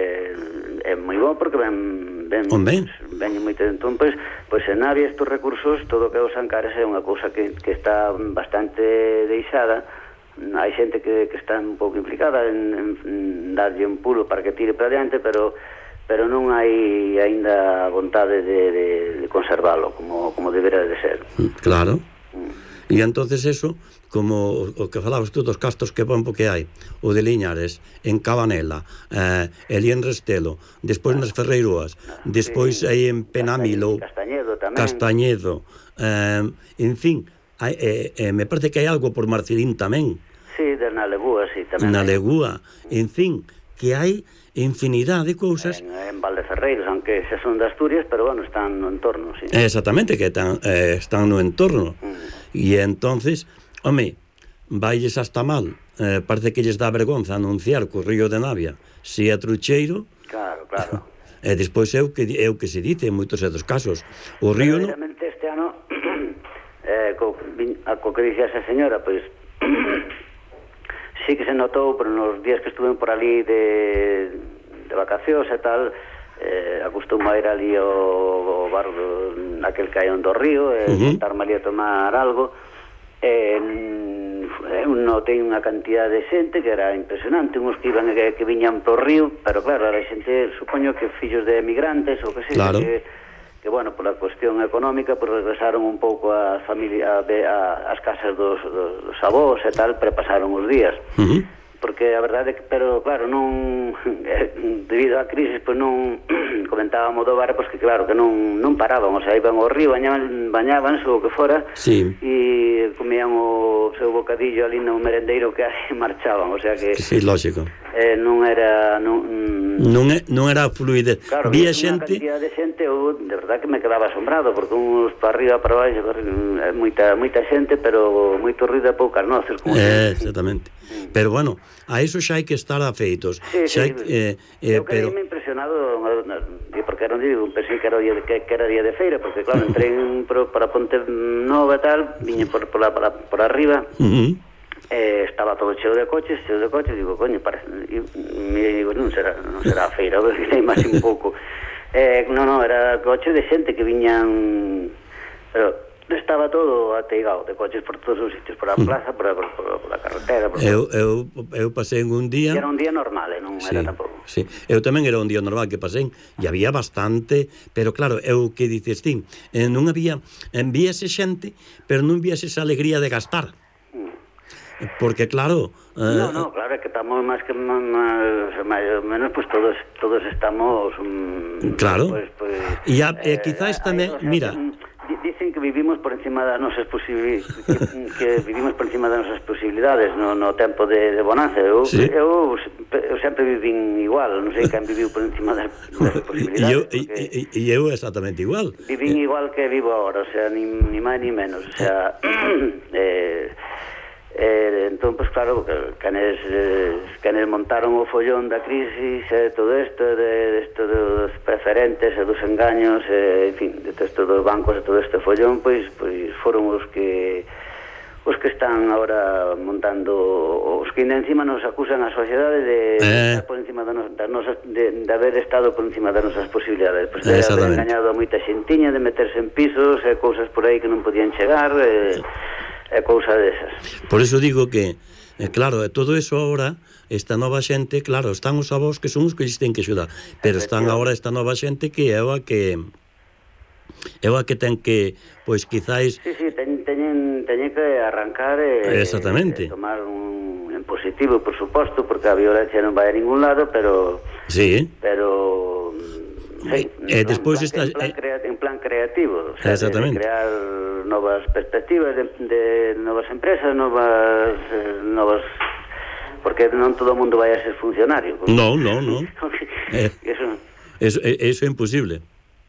é moi bom porque ven moito. Entón, pois en Navia estes recursos, todo o que é os Ancares é unha cousa que está bastante deixada. Hai xente que está un pouco implicada en darlle un pulo para que tire para adiante, pero non hai aínda vontade de conservalo como debería de ser. Claro. E entonces eso, como o que falabas tú dos castros que pompo que hai, o de Liñares, en Cabanela, ali en Restelo, despois nas Ferreiroas, despois aí en Penamilo, Castañedo, en fin, me parece que hai algo por Marcelín tamén. Sí, na Legúa, sí, tamén. Na Legúa, en fin, que hai infinidade de cousas. En Valdeferreiros, aunque xa son de Asturias, pero bueno, están no entorno, sí. Exactamente, que están no entorno. E entonces, home, vailles hasta mal. Parece que lles dá vergonza anunciar que o río de Navia se é trucheiro. Claro. E despois é o que se dice en moitos outros casos. O río non... Este ano, co que dixía esa señora, pois... sí que se notou, pero nos días que estuven por ali de vacacións e tal, acostumo a ir ali ao bar aquel que hai do río, sentarme ali a tomar algo. Eu notei unha cantidad de xente que era impresionante, uns que iban que viñan pro río, pero claro, a xente, supoño que fillos de emigrantes ou que sei, que bueno, pola cuestión económica, pues regresaron un pouco a familia, as casas dos avós e tal, prepasaron os días. porque a verdade é que, pero claro, non debido á crisis, pois non comentábamos do bar, pois que claro, que non paraban, o sea, iban ao río, bañaban, o que fora, e comían o seu bocadillo ali no merendeiro que aí marchaban, o sea que... Sí, lógico. Non era... Non era fluidez. Claro, vía xente... Unha cantidad de xente, eu de verdad que me quedaba asombrado, porque uns para arriba, para baixo, moita xente, pero moito ruido e poucas noces. Exactamente. Pero bueno, a eso xa hai que estar afeitos. Eu quedei impresionado, porque non digo, pensei que era día de feira, porque claro, entrei para Ponte Nova e tal, viñen por arriba, estaba todo cheo de coches, digo, coño, non será a feira, porque máis un pouco. Non, era coche de xente que viñan, pero estaba todo ateigado de coches por todos os sitios, por a plaza, por a carretera. Eu pasei un día... Era un día normal, non era tampouco. Sí, eu tamén era un día normal que pasei, e había bastante, pero claro, eu que dices ti, non había, víase xente, pero non víase esa alegría de gastar. Porque claro... No, claro, é que estamos máis que máis ou menos, pues todos estamos... Claro, e quizás tamén, mira... Dicen que vivimos por encima das nosas posibilidades, que vivimos por encima das nosas posibilidades no tempo de bonanza. Eu sempre vivín igual, non sei quen viviu por encima das posibilidades. E eu exactamente igual. Vivín igual que vivo agora, o sea, ni máis ni menos, o sea... entón, pues claro, canes montaron o follón da crisis, todo isto dos preferentes e dos engaños, en fin, de todo isto dos bancos e todo este follón, pois foron os que están ahora montando, os que encima nos acusan a sociedade de estar por encima das nosas, de haber estado por encima das nosas posibilidades, pois de haber engañado a moita xentiña, de meterse en pisos e cousas por aí que non podían chegar, é cousa desas. Por eso digo que, claro, todo eso ahora, esta nova xente, claro, están os avós que son os que ten que axudar, pero están agora esta nova xente que é a que ten que, pois, quizáis... Sí, teñen que arrancar e tomar en positivo, por suposto, porque a violencia non vai a ningún lado, pero... Sí. Pero... despois está en plan creativo, o sea, exactamente, de crear novas perspectivas de novas empresas, novas porque non todo o mundo vai a ser funcionario. No. Eso é imposible.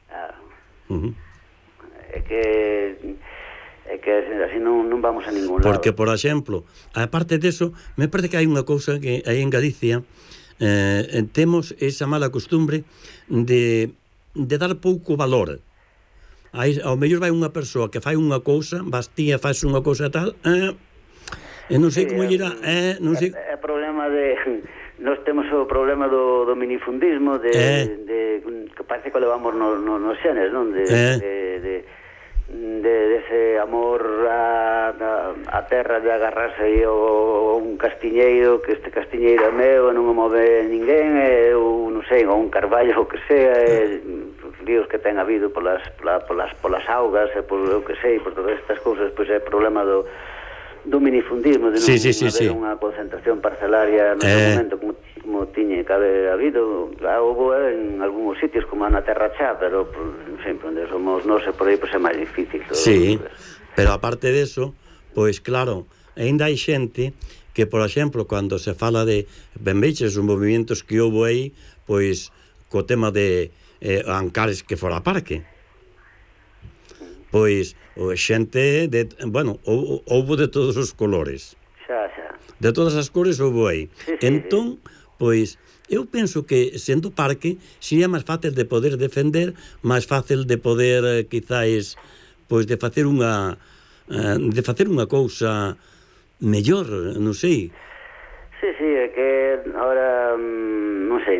É que así non vamos a ningún lado. Porque, por exemplo, aparte deso, me parece que hai unha cousa que aí en Galicia temos esa mala costumbre de dar pouco valor. Ao mellor vai unha persoa que fai unha cousa, Bastía faz unha cousa tal, non sei como irá, non sei. É problema de... Nós temos o problema do minifundismo, que parece que levamos nos xenes, non? De ese amor a terra, de agarrarse aí a un castiñeiro, que este castiñeiro é meu, non o move ninguén, ou non sei, ou un carballo, o que sea, os líos que ten habido polas augas, por o que sei, por todas estas cousas, pois é problema do minifundismo, de non haber unha concentración parcelaria no momento como tiñe que haber habido. Houve en algúns sitios como na Terra Chá, pero sempre onde somos nós e por aí é máis difícil. Sí, pero aparte deso, pois claro, ainda hai xente que, por exemplo, cando se fala de benveixes os movimentos que houve aí, pois co tema de Ancares que fora parque, pois xente de, bueno, houve de todos os colores, xa de todas as cores houve aí. Entón, pois eu penso que sendo parque sería máis fácil de poder defender, máis fácil de poder quizás, pois de facer unha cousa mellor, non sei. Sí, é que ahora non sei,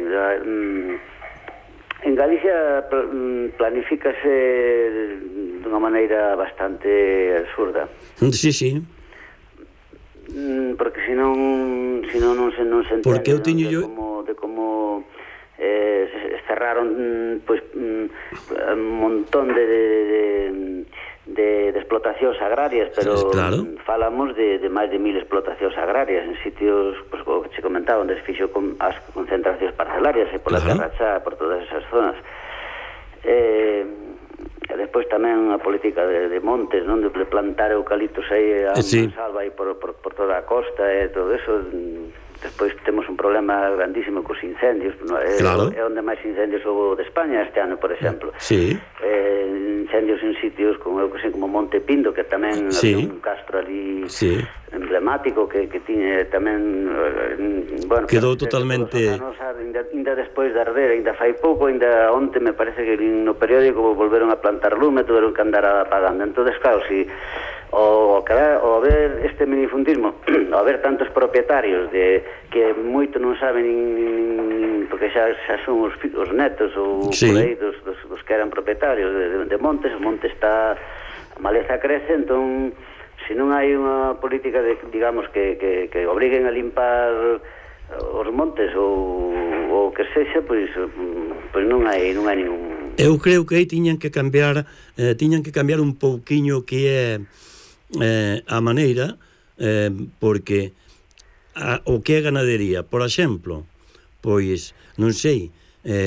en Galicia planifícase dunha maneira bastante absurda. Sí. Porque senón non se entende, porque eu tiño de como cerraron pois un montón de explotacións agrarias, pero claro, falamos de máis de 1000 explotacións agrarias en sitios, pois, que che comentaba, onde se fixo con as concentracións parcelarias e pola Terra Chá, por todas esas zonas. E despois tamén a política de montes, non, de plantar eucaliptos aí a salva aí por toda a costa e todo eso. Despois temos un problema grandísimo cos incendios, é onde máis incendios houve de España este ano, por exemplo. Incendios en sitios como Monte Pindo, que tamén había un castro ali emblemático que tiña tamén, bueno, quedou totalmente ainda despois de arder, ainda fai pouco, ainda onte me parece que no periódico volveron a plantar lume, tuveron que andar apagando. Entonces, claro, si o haber este minifundismo, o haber tantos propietarios que moito non saben porque xa son os netos ou por aí dos que eran propietarios de montes. O monte está, a maleza crece, entón se non hai unha política de, digamos, que obriguen a limpar os montes ou que sexa, pois non hai ningún. Eu creo que aí tiñan que cambiar un pouquiño que é a maneira, porque o que é ganadería, por exemplo, pois, non sei,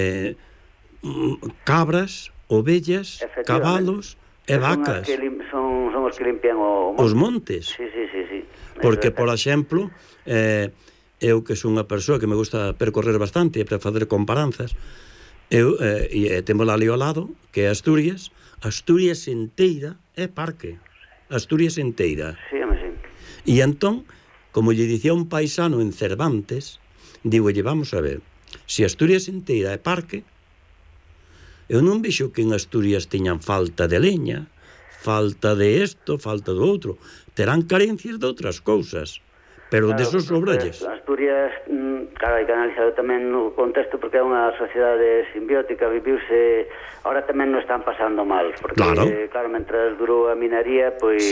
cabras, ovellas, cabalos e vacas. Son os que limpian os montes. Sí. Porque, por exemplo, eu que sou unha persoa que me gusta percorrer bastante para facer comparanzas, temos ali ao lado, que é Asturias enteira é parque. Asturias enteira. Sí. E entón, como lle dicía un paisano en Cervantes, digolle, vamos a ver, se Asturias enteira é parque, eu non vexo que en Asturias teñan falta de leña, falta de isto, falta do outro. Terán carencias de outras cousas, pero desos sobralles. Asturias, claro, hai que analizar tamén no contexto, porque é unha sociedade simbiótica, viviuse, ahora tamén non están pasando mal, porque, claro, mentras durou a minería, pois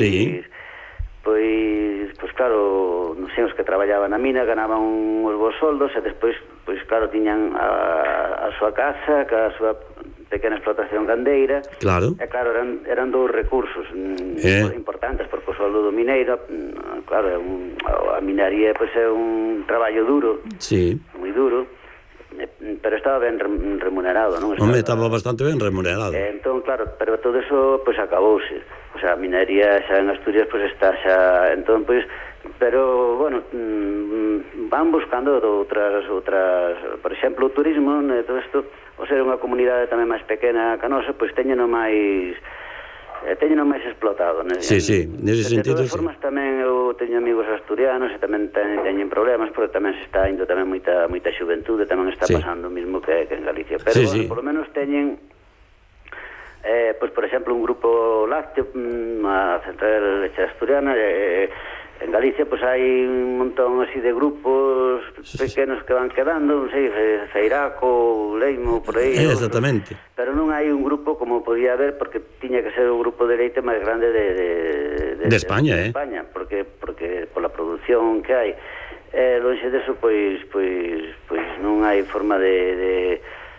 claro, non sei, os que traballaban na mina ganaban uns bons soldos, e despois, pois claro, tiñan a súa casa, a súa pequena explotación gandeira. Claro. E claro, eran dous recursos importantes, porque o soldo do mineiro, claro, a minería pois é un traballo duro, moi duro, pero estaba ben remunerado, non? Estaba bastante ben remunerado. Entón, claro, pero todo eso pois acabouse. O sea, a minería xa en Asturias pois está xa, entón pois, pero bueno, van buscando outras, por exemplo, o turismo, todo isto, o ser unha comunidade tamén máis pequena que a nosa, pois teñeno máis explotado. Sí, nese sentido, de todas formas, tamén eu teño amigos asturianos e tamén teñen problemas, porque tamén se está indo tamén moita xuventude, tamén está pasando o mismo que en Galicia, pero bueno, por lo menos teñen pois, por exemplo, un grupo lácteo, a Central Leche Asturiana, en Galicia pois hai un montón así de grupos pequenos que van quedando, non sei, Feiraco, Leimo, por aí. Exactamente. Pero non hai un grupo como podía haber, porque tiña que ser o grupo de leite máis grande de España, de España, porque pola produción que hai. Lonxe deso, pois non hai forma de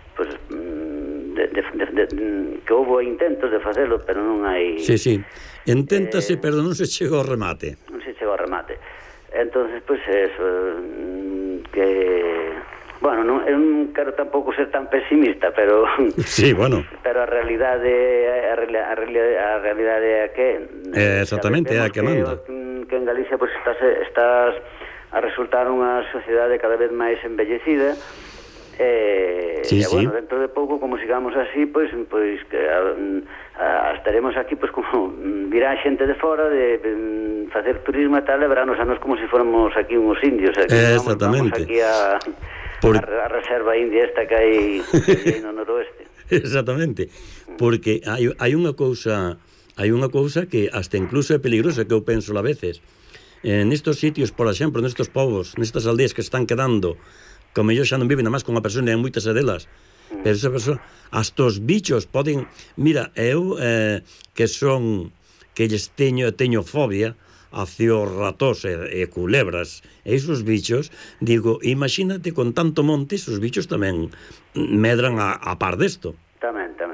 que houve intentos de facelo, pero non hai... Sí, inténtase, pero non se chega ao remate. Entonces, pois eso, que... Bueno, eu non quero tampouco ser tan pesimista, pero... Sí, bueno. Pero a realidade é a que... Exactamente, é a que manda. Que en Galicia, pois, estás a resultar unha sociedade cada vez máis envellecida, bueno, dentro de pouco, como sigamos así, pois que estaremos aquí, pois como virá xente de fora de facer turismo e tal, e verán os anos como se fóramos aquí uns indios. Exactamente. Vamos aquí a reserva india esta que hai no noroeste. Exactamente, porque hai unha cousa que hasta incluso é peligrosa, que eu penso a veces. Nestos sitios, por exemplo, nestos povos, nestas aldeas que están quedando, como eu xa non viven nada máis con unha persona, e hai moitas delas, pero esa persona, hasta os bichos poden... Mira, eu que lles teño fobia hacia os ratós e culebras e esos bichos, digo, imagínate con tanto monte, esos bichos tamén medran a par desto. Tamén.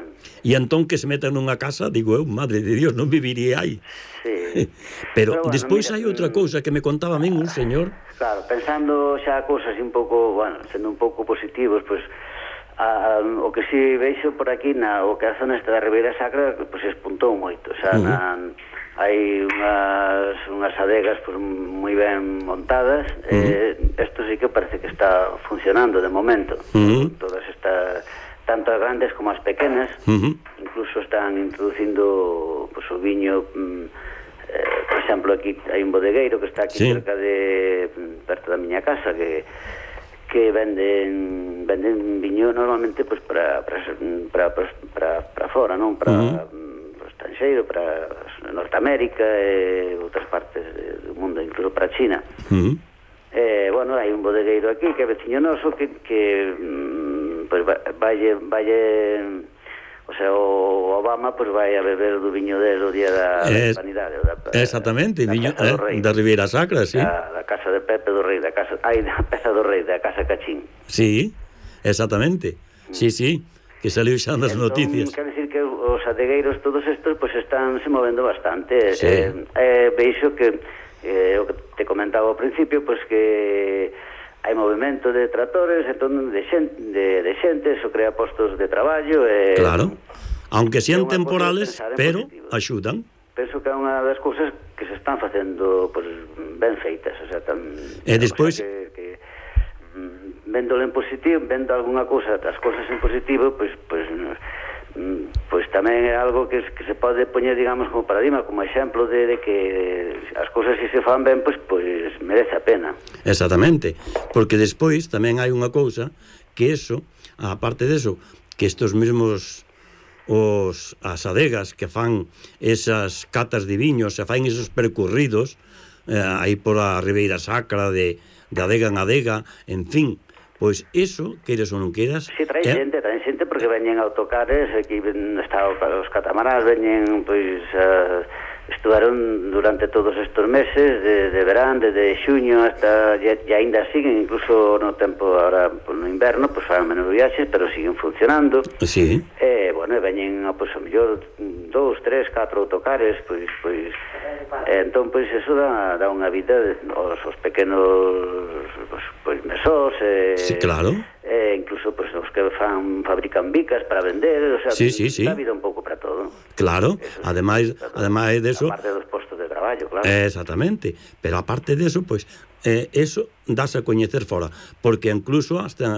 E entón que se metan nunha casa, digo eu, madre de Dios, non viviría aí. Sí. Pero bueno, despois hai outra cousa que me contaba a min un señor. Claro, pensando xa cousas un pouco, bueno, sendo un pouco positivos, pois o que si veixo por aquí o que a zona esta da Ribeira Sacra, pois espuntou moito, xa hai unhas adegas pues, moi ben montadas. Isto sí que parece que está funcionando de momento. Todas estas, tanto as grandes como as pequenas, incluso están introducindo pues, o viño. Por exemplo, aquí hai un bodegueiro que está aquí cerca de perto da miña casa que venden viño normalmente pues, para fora, non para estranxeiro, para Norteamérica e outras partes do mundo, incluso para China. Bueno, hai un bodegueiro aquí que é veciño noso que pues, valle o sea, o Obama pues vai a beber do viño dele o día da Hispanidade, exactamente, viño da Ribeira Sacra, sí. Da casa de Pepe do Rei, da Peza do Rei, da casa Cachín. Sí, exactamente. Sí, que saliu xa nas noticias. Quer dicir que os adegueiros todos estos pues están se movendo bastante. Veixo que o que te comentaba ao principio, pues que hai movimento de tratores, entón de xente, eso crea postos de traballo. Claro, aunque sean temporales, pero axudan. Penso que é unha das cousas que se están facendo pues, ben feitas, o sea, e despois vendolo en positivo, vendo algunha cousa, as cousas en positivo, pues tamén é algo que se pode poñer, digamos, como paradigma, como exemplo de que as cousas se fan ben, pues merece a pena. Exactamente, porque despois tamén hai unha cousa que eso, aparte deso, que estos mesmos as adegas que fan esas catas de viños, se fan esos percorridos aí por a Ribeira Sacra de adega en adega, en fin, pois iso, queres ou non queras... Si, traen xente porque veñen autocares, aquí os catamaráns veñen, pois, estudaron durante todos estes meses de verán, desde xuño hasta, e ainda siguen, incluso no tempo, ahora no inverno, pois fan menos viaxes, pero siguen funcionando. Sí. Bueno, veñen, pois, a mellor 2, 3, 4 autocares, pois, entón, pois, eso dá unha vida aos pequenos, pois, mesós, sí, claro. Incluso pues, os que fabrican bicas para vender, o sea, sí. dá vida un pouco para todo. Claro, ademais de eso, aparte dos postos de traballo, claro. Exactamente, pero aparte de eso, pues eso dase a coñecer fora, porque incluso hasta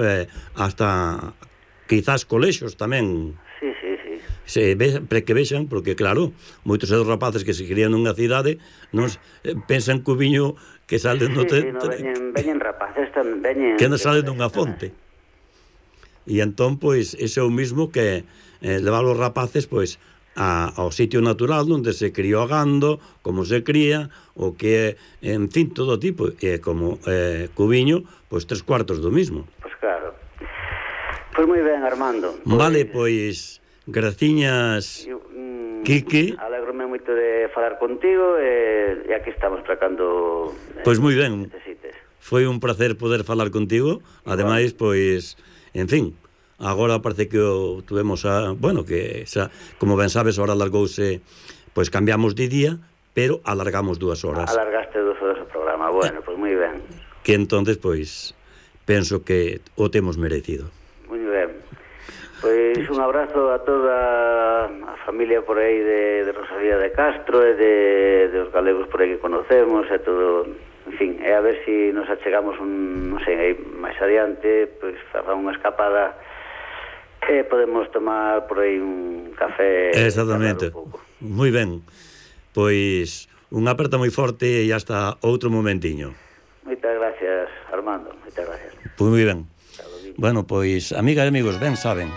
quizás colexios tamén. Sí. Que vexan, porque claro, moitos dos rapaces que se crían nunha cidade non pensan que o viño que sale no veñen rapaces tamén que non sale dunha fonte. E entón, pois, ese é o mismo que levar os rapaces, pois, ao sitio natural onde se criou a gando, como se cría, o que, en fin, todo tipo, e como co viño, pois 3/4 do mismo. Pois claro. Pois moi ben, Armando. Vale, pois, graciñas, Quique. Alégrome moito de falar contigo e aquí estamos para cando pois moi ben. Necesites. Foi un placer poder falar contigo. Ademais, pois, en fin, agora parece que tuvemos que como ben sabes, ahora alargouse, pois cambiamos de día, pero alargamos 2 horas. Alargaste 2 horas o programa. Bueno, pois moi ben. Que entonces, pois, penso que o temos merecido. Moi ben. Pois un abrazo a toda a familia por aí de Rosalía de Castro e de os galegos por aí que conocemos e todo, en fin, e a ver se nos achegamos non sei, aí máis adiante, pois facer unha escapada e podemos tomar por aí un café. Exactamente, moi ben. Pois unha aperta moi forte e hasta outro momentiño. Moitas gracias, Armando, moitas gracias. Pois moi ben. Bueno, pois, amigas e amigos, ben saben,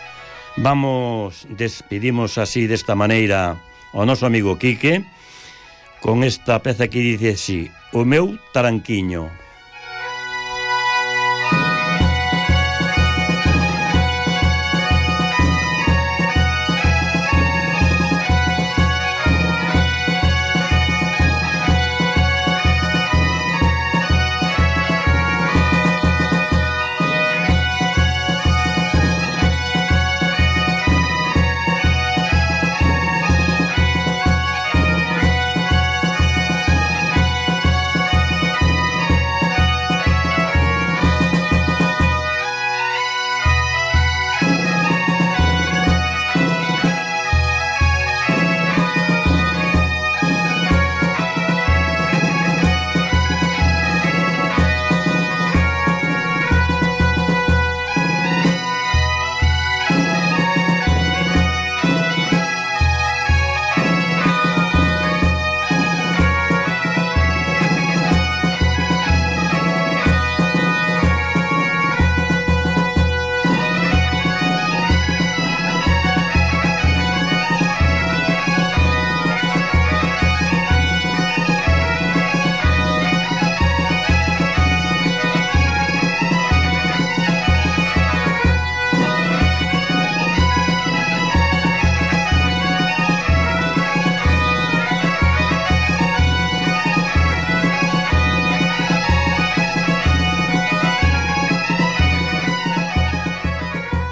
despedimos así desta maneira ao noso amigo Quique con esta peza que dice así: o meu taranquiño.